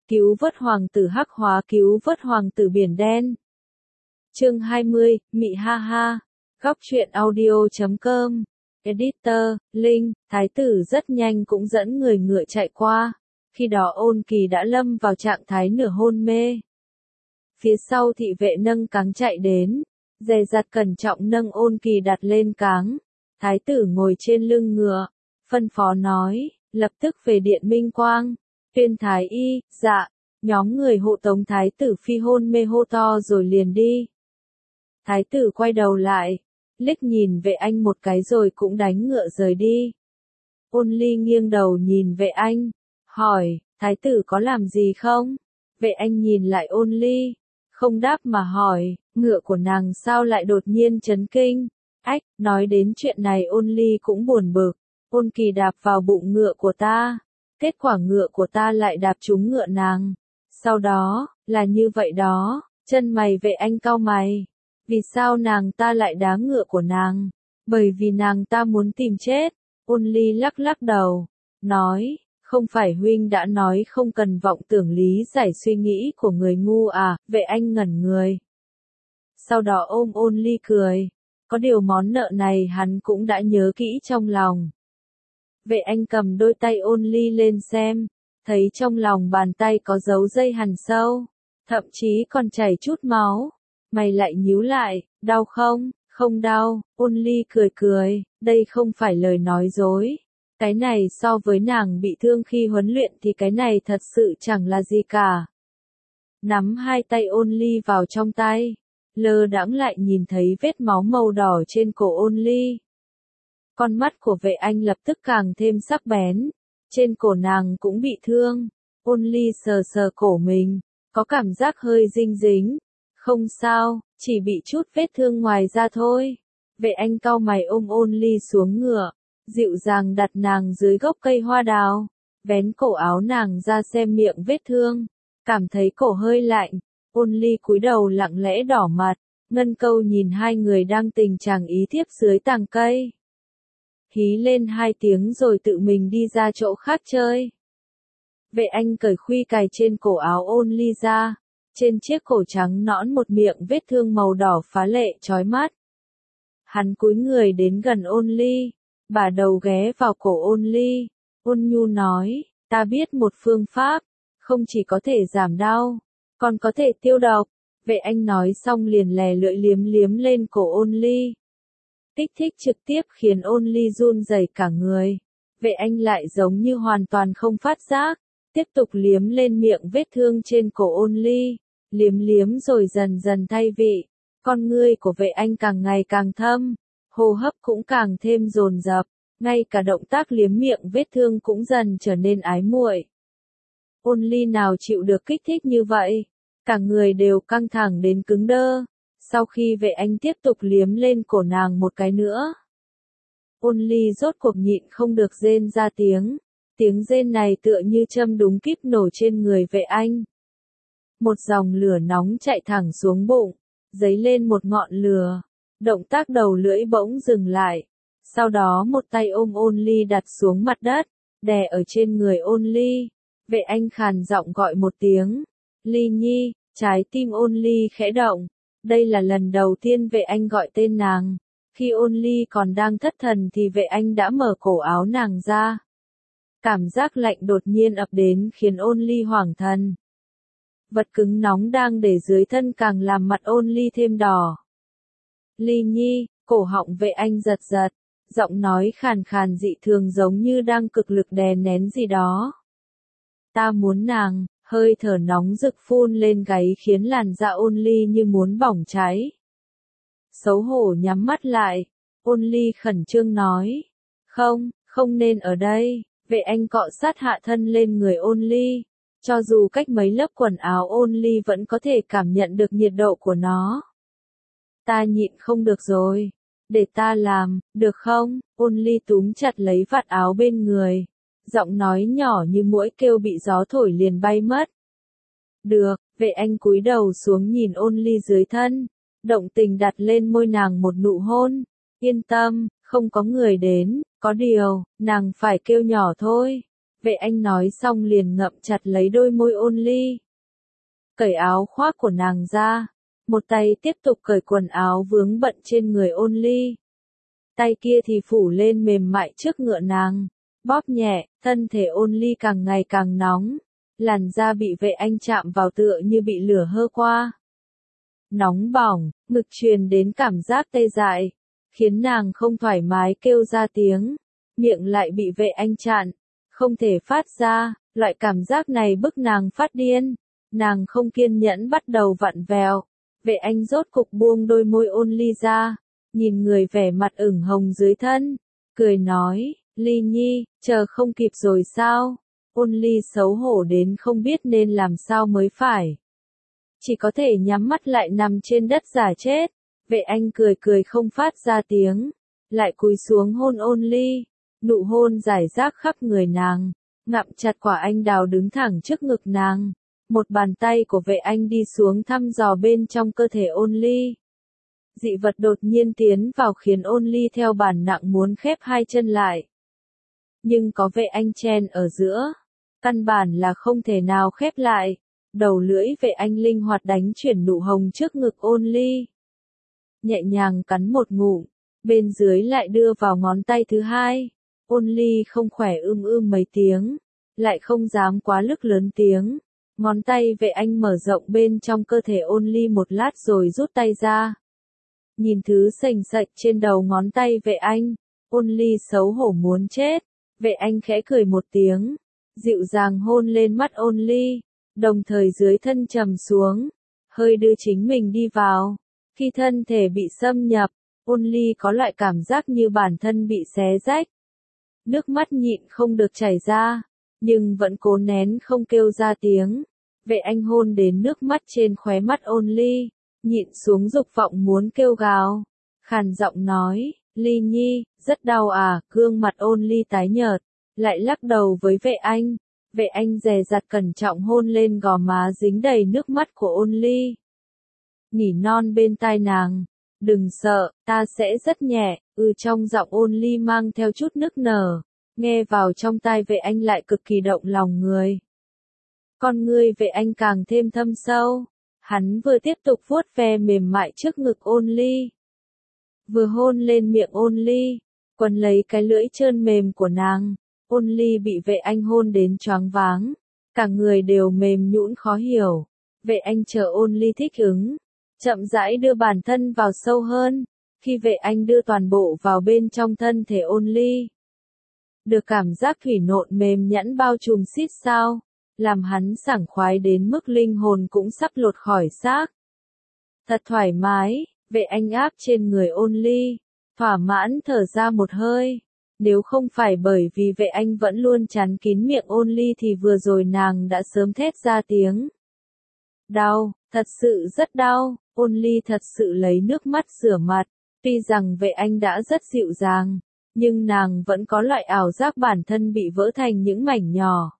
Cứu vớt hoàng tử hắc hóa, cứu vớt hoàng tử biển đen. Chương 20, Mị ha ha. Góc truyện audio.com. Editor, Linh, thái tử rất nhanh cũng dẫn người ngựa chạy qua. Khi đó Ôn Kỳ đã lâm vào trạng thái nửa hôn mê. Phía sau thị vệ nâng cáng chạy đến, dè dặt cẩn trọng nâng Ôn Kỳ đặt lên cáng. Thái tử ngồi trên lưng ngựa, phân phó nói, lập tức về điện Minh Quang. Tuyên thái y, dạ, nhóm người hộ tống thái tử phi hôn mê hô to rồi liền đi. Thái tử quay đầu lại, liếc nhìn Vệ Anh một cái rồi cũng đánh ngựa rời đi. Ôn Ly nghiêng đầu nhìn Vệ Anh, hỏi, thái tử có làm gì không? Vệ Anh nhìn lại Ôn Ly, không đáp mà hỏi, ngựa của nàng sao lại đột nhiên chấn kinh? Ách, nói đến chuyện này Ôn Ly cũng buồn bực, Ôn Kỳ đạp vào bụng ngựa của ta, kết quả ngựa của ta lại đạp trúng ngựa nàng. Sau đó, là như vậy đó, chân mày Vệ Anh cau mày. Vì sao nàng ta lại đá ngựa của nàng? Bởi vì nàng ta muốn tìm chết. Ôn Ly lắc lắc đầu, nói, không phải huynh đã nói không cần vọng tưởng lý giải suy nghĩ của người ngu à? Vệ Anh ngẩn người. Sau đó ôm Ôn Ly cười, có điều món nợ này hắn cũng đã nhớ kỹ trong lòng. Vệ Anh cầm đôi tay Ôn Ly lên xem, thấy trong lòng bàn tay có dấu dây hằn sâu, thậm chí còn chảy chút máu. Mày lại nhíu lại, đau không? Không đau. Ôn Ly cười cười, đây không phải lời nói dối. Cái này so với nàng bị thương khi huấn luyện thì cái này thật sự chẳng là gì cả. Nắm hai tay Ôn Ly vào trong tay, lơ đãng lại nhìn thấy vết máu màu đỏ trên cổ Ôn Ly. Con mắt của Vệ Anh lập tức càng thêm sắc bén, trên cổ nàng cũng bị thương. Ôn Ly sờ sờ cổ mình, có cảm giác hơi dinh dính. Không sao, chỉ bị chút vết thương ngoài da thôi. Vệ Anh cau mày ôm Ôn Ly xuống ngựa, dịu dàng đặt nàng dưới gốc cây hoa đào, vén cổ áo nàng ra xem miệng vết thương, cảm thấy cổ hơi lạnh. Ôn Ly cúi đầu lặng lẽ đỏ mặt, Ngân Câu nhìn hai người đang tình trạng ý thiếp dưới tàng cây. Hí lên hai tiếng rồi tự mình đi ra chỗ khác chơi. Vệ Anh cởi khuy cài trên cổ áo Ôn Ly ra. Trên chiếc cổ trắng nõn một miệng vết thương màu đỏ phá lệ chói mắt. Hắn cúi người đến gần Ôn Ly, bả đầu ghé vào cổ Ôn Ly. Ôn nhu nói, ta biết một phương pháp, không chỉ có thể giảm đau, còn có thể tiêu độc. Vệ Anh nói xong liền lè lưỡi liếm liếm lên cổ Ôn Ly. Kích thích trực tiếp khiến Ôn Ly run rẩy cả người. Vệ Anh lại giống như hoàn toàn không phát giác, tiếp tục liếm lên miệng vết thương trên cổ Ôn Ly. Liếm liếm rồi dần dần thay vị, con ngươi của Vệ Anh càng ngày càng thâm, hô hấp cũng càng thêm dồn dập, ngay cả động tác liếm miệng vết thương cũng dần trở nên ái muội. Ôn Ly nào chịu được kích thích như vậy, cả người đều căng thẳng đến cứng đơ, sau khi Vệ Anh tiếp tục liếm lên cổ nàng một cái nữa. Ôn Ly rốt cuộc nhịn không được rên ra tiếng rên này tựa như châm đúng kíp nổ trên người Vệ Anh. Một dòng lửa nóng chạy thẳng xuống bụng, dấy lên một ngọn lửa. Động tác đầu lưỡi bỗng dừng lại. Sau đó một tay ôm Ôn Ly đặt xuống mặt đất, đè ở trên người Ôn Ly. Vệ Anh khàn giọng gọi một tiếng. Ly Nhi, trái tim Ôn Ly khẽ động. Đây là lần đầu tiên Vệ Anh gọi tên nàng. Khi Ôn Ly còn đang thất thần thì Vệ Anh đã mở cổ áo nàng ra. Cảm giác lạnh đột nhiên ập đến khiến Ôn Ly hoảng thần. Vật cứng nóng đang để dưới thân càng làm mặt Ôn Ly thêm đỏ. Ly Nhi, cổ họng Vệ Anh giật giật, giọng nói khàn khàn dị thường giống như đang cực lực đè nén gì đó. Ta muốn nàng, hơi thở nóng rực phun lên gáy khiến làn da Ôn Ly như muốn bỏng cháy. Xấu hổ nhắm mắt lại, Ôn Ly khẩn trương nói. Không nên ở đây. Vệ Anh cọ sát hạ thân lên người Ôn Ly. Cho dù cách mấy lớp quần áo Ôn Ly vẫn có thể cảm nhận được nhiệt độ của nó. Ta nhịn không được rồi. Để ta làm, được không? Ôn Ly túm chặt lấy vạt áo bên người. Giọng nói nhỏ như muỗi kêu bị gió thổi liền bay mất. Được, Vệ Anh cúi đầu xuống nhìn Ôn Ly dưới thân. Động tình đặt lên môi nàng một nụ hôn. Yên tâm, không có người đến, có điều, nàng phải kêu nhỏ thôi. Vệ Anh nói xong liền ngậm chặt lấy đôi môi Ôn Ly. Cởi áo khoác của nàng ra, một tay tiếp tục cởi quần áo vướng bận trên người Ôn Ly. Tay kia thì phủ lên mềm mại trước ngựa nàng, bóp nhẹ, thân thể Ôn Ly càng ngày càng nóng, làn da bị Vệ Anh chạm vào tựa như bị lửa hơ qua. Nóng bỏng, ngực truyền đến cảm giác tê dại, khiến nàng không thoải mái kêu ra tiếng, miệng lại bị Vệ Anh chặn, không thể phát ra, loại cảm giác này bức nàng phát điên, nàng không kiên nhẫn bắt đầu vặn vẹo. Vệ Anh rốt cục buông đôi môi Ôn Ly ra, nhìn người vẻ mặt ửng hồng dưới thân, cười nói, Ly Nhi, chờ không kịp rồi sao? Ôn Ly xấu hổ đến không biết nên làm sao mới phải. Chỉ có thể nhắm mắt lại nằm trên đất giả chết. Vệ Anh cười cười không phát ra tiếng, lại cúi xuống hôn Ôn Ly, nụ hôn rải rác khắp người nàng, ngậm chặt quả anh đào đứng thẳng trước ngực nàng. Một bàn tay của Vệ Anh đi xuống thăm dò bên trong cơ thể Ôn Ly. Dị vật đột nhiên tiến vào khiến Ôn Ly theo bản năng muốn khép hai chân lại. Nhưng có Vệ Anh chen ở giữa, căn bản là không thể nào khép lại. Đầu lưỡi Vệ Anh linh hoạt đánh chuyển nụ hồng trước ngực Ôn Ly. Nhẹ nhàng cắn một ngụm, bên dưới lại đưa vào ngón tay thứ hai. Ôn Ly không khỏe mấy tiếng, lại không dám quá lức lớn tiếng. Ngón tay Vệ Anh mở rộng bên trong cơ thể Ôn Ly một lát rồi rút tay ra. Nhìn thứ sành sạch trên đầu ngón tay Vệ Anh, Ôn Ly xấu hổ muốn chết. Vệ Anh khẽ cười một tiếng, dịu dàng hôn lên mắt Ôn Ly, đồng thời dưới thân trầm xuống, hơi đưa chính mình đi vào. Khi thân thể bị xâm nhập, Ôn Ly có loại cảm giác như bản thân bị xé rách. Nước mắt nhịn không được chảy ra, nhưng vẫn cố nén không kêu ra tiếng. Vệ Anh hôn đến nước mắt trên khóe mắt Ôn Ly, nhịn xuống dục vọng muốn kêu gào. Khàn giọng nói, Ly Nhi, rất đau à, gương mặt Ôn Ly tái nhợt, lại lắc đầu với Vệ Anh. Vệ Anh dè dặt cẩn trọng hôn lên gò má dính đầy nước mắt của Ôn Ly. Nỉ non bên tai nàng, đừng sợ, ta sẽ rất nhẹ, trong giọng Ôn Ly mang theo chút nức nở, nghe vào trong tai Vệ Anh lại cực kỳ động lòng người. Con ngươi Vệ Anh càng thêm thâm sâu, hắn vừa tiếp tục vuốt ve mềm mại trước ngực Ôn Ly, vừa hôn lên miệng Ôn Ly, quấn lấy cái lưỡi trơn mềm của nàng. Ôn Ly bị Vệ Anh hôn đến choáng váng, cả người đều mềm nhũn khó hiểu. Vệ Anh chờ Ôn Ly thích ứng, chậm rãi đưa bản thân vào sâu hơn. Khi Vệ Anh đưa toàn bộ vào bên trong thân thể Ôn Ly, được cảm giác thủy nộn mềm nhẵn bao trùm xít sao, làm hắn sảng khoái đến mức linh hồn cũng sắp lột khỏi xác. Thật thoải mái, Vệ Anh áp trên người Ôn Ly, thỏa mãn thở ra một hơi. Nếu không phải bởi vì Vệ Anh vẫn luôn chắn kín miệng Ôn Ly thì vừa rồi nàng đã sớm thét ra tiếng. Đau, thật sự rất đau. Ôn Ly thật sự lấy nước mắt rửa mặt. Tuy rằng Vệ Anh đã rất dịu dàng, nhưng nàng vẫn có loại ảo giác bản thân bị vỡ thành những mảnh nhỏ.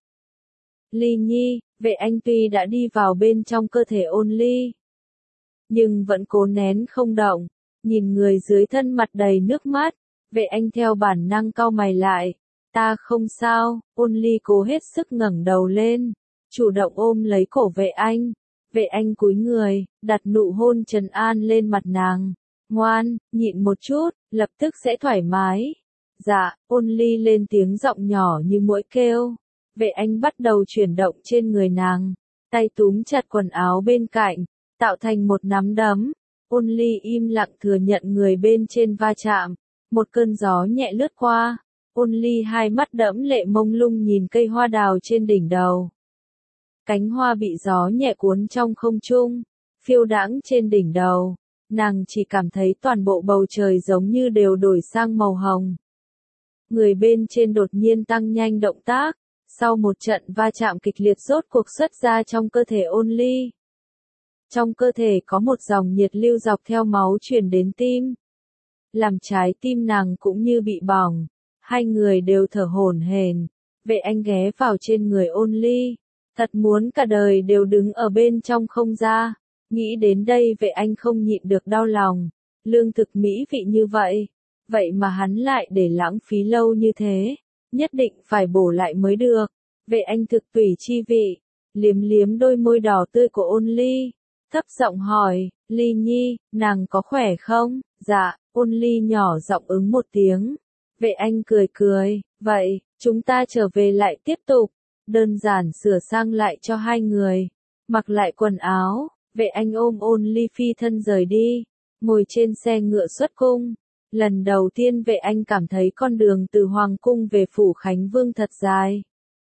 Ly Nhi, Vệ Anh tuy đã đi vào bên trong cơ thể Ôn Ly, nhưng vẫn cố nén không động, nhìn người dưới thân mặt đầy nước mắt. Vệ Anh theo bản năng cau mày lại. Ta không sao. Ôn Ly cố hết sức ngẩng đầu lên, chủ động ôm lấy cổ Vệ Anh. Vệ Anh cúi người, đặt nụ hôn trấn an lên mặt nàng. Ngoan, nhịn một chút, lập tức sẽ thoải mái. Dạ, Ôn Ly lên tiếng giọng nhỏ như muỗi kêu. Vệ Anh bắt đầu chuyển động trên người nàng, tay túm chặt quần áo bên cạnh, tạo thành một nắm đấm. Ôn Ly im lặng thừa nhận người bên trên va chạm. Một cơn gió nhẹ lướt qua, Ôn Ly hai mắt đẫm lệ mông lung nhìn cây hoa đào trên đỉnh đầu. Cánh hoa bị gió nhẹ cuốn trong không trung, phiêu đãng trên đỉnh đầu, nàng chỉ cảm thấy toàn bộ bầu trời giống như đều đổi sang màu hồng. Người bên trên đột nhiên tăng nhanh động tác, sau một trận va chạm kịch liệt rốt cuộc xuất ra trong cơ thể Ôn Ly. Trong cơ thể có một dòng nhiệt lưu dọc theo máu truyền đến tim, làm trái tim nàng cũng như bị bỏng, hai người đều thở hổn hển. Vệ Anh ghé vào trên người Ôn Ly, thật muốn cả đời đều đứng ở bên trong không ra. Nghĩ đến đây Vệ Anh không nhịn được đau lòng, lương thực mỹ vị như vậy, vậy mà hắn lại để lãng phí lâu như thế. nhất định phải bổ lại mới được. Vệ Anh thực tùy chi vị, liếm liếm đôi môi đỏ tươi của Ôn Ly, thấp giọng hỏi, Ly Nhi, nàng có khỏe không? Dạ, Ôn Ly nhỏ giọng ứng một tiếng. Vệ Anh cười cười, vậy, chúng ta trở về lại tiếp tục. Đơn giản sửa sang lại cho hai người, mặc lại quần áo, Vệ Anh ôm Ôn Ly phi thân rời đi, ngồi trên xe ngựa xuất cung. Lần đầu tiên Vệ Anh cảm thấy con đường từ Hoàng cung về phủ Khánh Vương thật dài.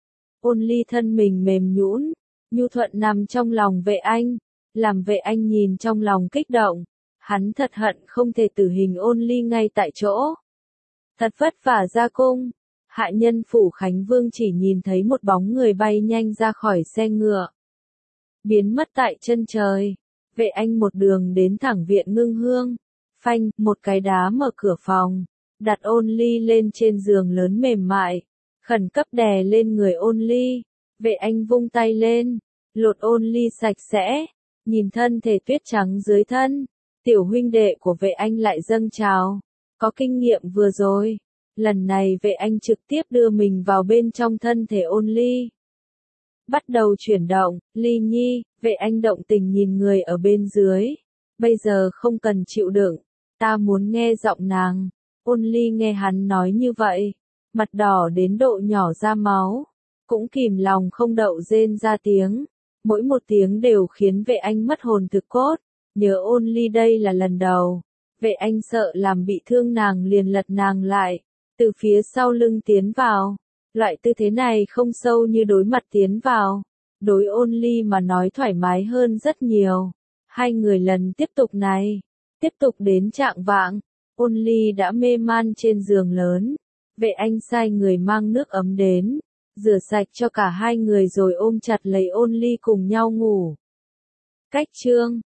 Ôn Ly thân mình mềm nhũn, nhu thuận nằm trong lòng Vệ Anh, làm Vệ Anh nhìn trong lòng kích động. Hắn thật hận không thể tử hình Ôn Ly ngay tại chỗ. Thật vất vả ra cung, hạ nhân phủ Khánh Vương chỉ nhìn thấy một bóng người bay nhanh ra khỏi xe ngựa, biến mất tại chân trời. Vệ Anh một đường đến thẳng viện Ngưng Hương, phanh, một cái đá mở cửa phòng, đặt Ôn Ly lên trên giường lớn mềm mại, khẩn cấp đè lên người Ôn Ly. Vệ Anh vung tay lên, lột Ôn Ly sạch sẽ, nhìn thân thể tuyết trắng dưới thân, tiểu huynh đệ của Vệ Anh lại dâng trào. Có kinh nghiệm vừa rồi, lần này Vệ Anh trực tiếp đưa mình vào bên trong thân thể Ôn Ly. Bắt đầu chuyển động, Ly Nhi, Vệ Anh động tình nhìn người ở bên dưới. Bây giờ không cần chịu đựng, ta muốn nghe giọng nàng. Ôn Ly nghe hắn nói như vậy, mặt đỏ đến độ nhỏ ra máu, cũng kìm lòng không đậu rên ra tiếng. Mỗi một tiếng đều khiến Vệ Anh mất hồn thực cốt. Nhớ Ôn Ly đây là lần đầu, Vệ Anh sợ làm bị thương nàng liền lật nàng lại, từ phía sau lưng tiến vào. Loại tư thế này không sâu như đối mặt tiến vào. Đối Ôn Ly mà nói thoải mái hơn rất nhiều. Hai người lần tiếp tục này, tiếp tục đến chạng vạng, Ôn Ly đã mê man trên giường lớn. Vệ Anh sai người mang nước ấm đến, rửa sạch cho cả hai người rồi ôm chặt lấy Ôn Ly cùng nhau ngủ. Cách chương